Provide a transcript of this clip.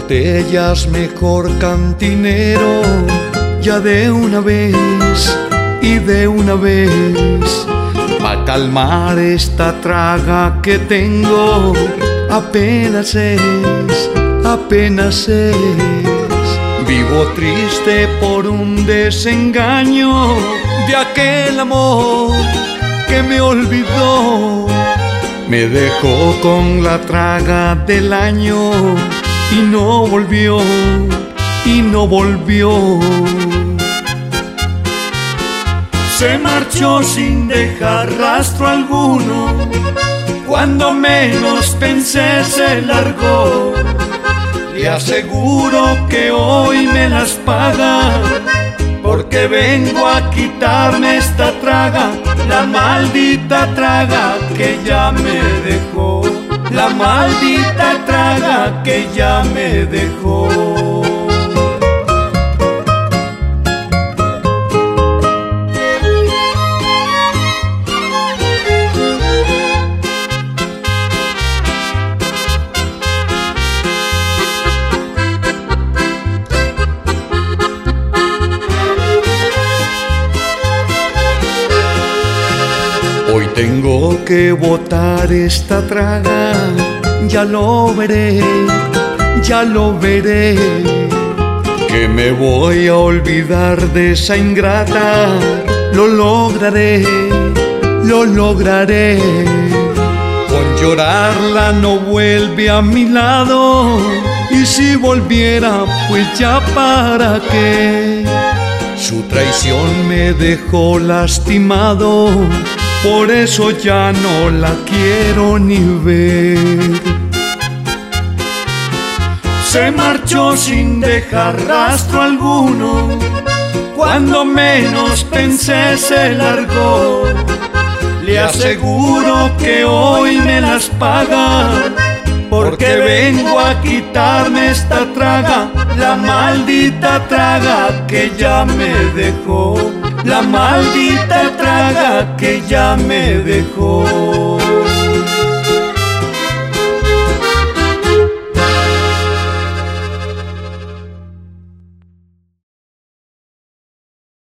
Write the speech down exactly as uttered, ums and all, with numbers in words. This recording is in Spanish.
botellas, mejor cantinero, ya de una vez y de una vez, pa' calmar esta traga que tengo. Apenas es, apenas es. Vivo triste por un desengaño de aquel amor que me olvidó. Me dejó con la traga del año y no volvió, y no volvió. Se marchó sin dejar rastro alguno, cuando menos pensé se largó. Le aseguro que hoy me las paga, porque vengo a quitarme esta traga, la maldita traga que ya me dejó, la maldita traga que ya me dejó. Hoy tengo que botar esta traga, ya lo veré, ya lo veré, que me voy a olvidar de esa ingrata, lo lograré, lo lograré. Con llorarla no vuelve a mi lado, y si volviera pues ya para qué. Su traición me dejó lastimado, por eso ya no la quiero ni ver. Se marchó sin dejar rastro alguno, cuando menos pensé se largó. Le aseguro que hoy me las paga, porque vengo a quitarme esta traga, la maldita traga que ya me dejó, la maldita traga que ya me dejó.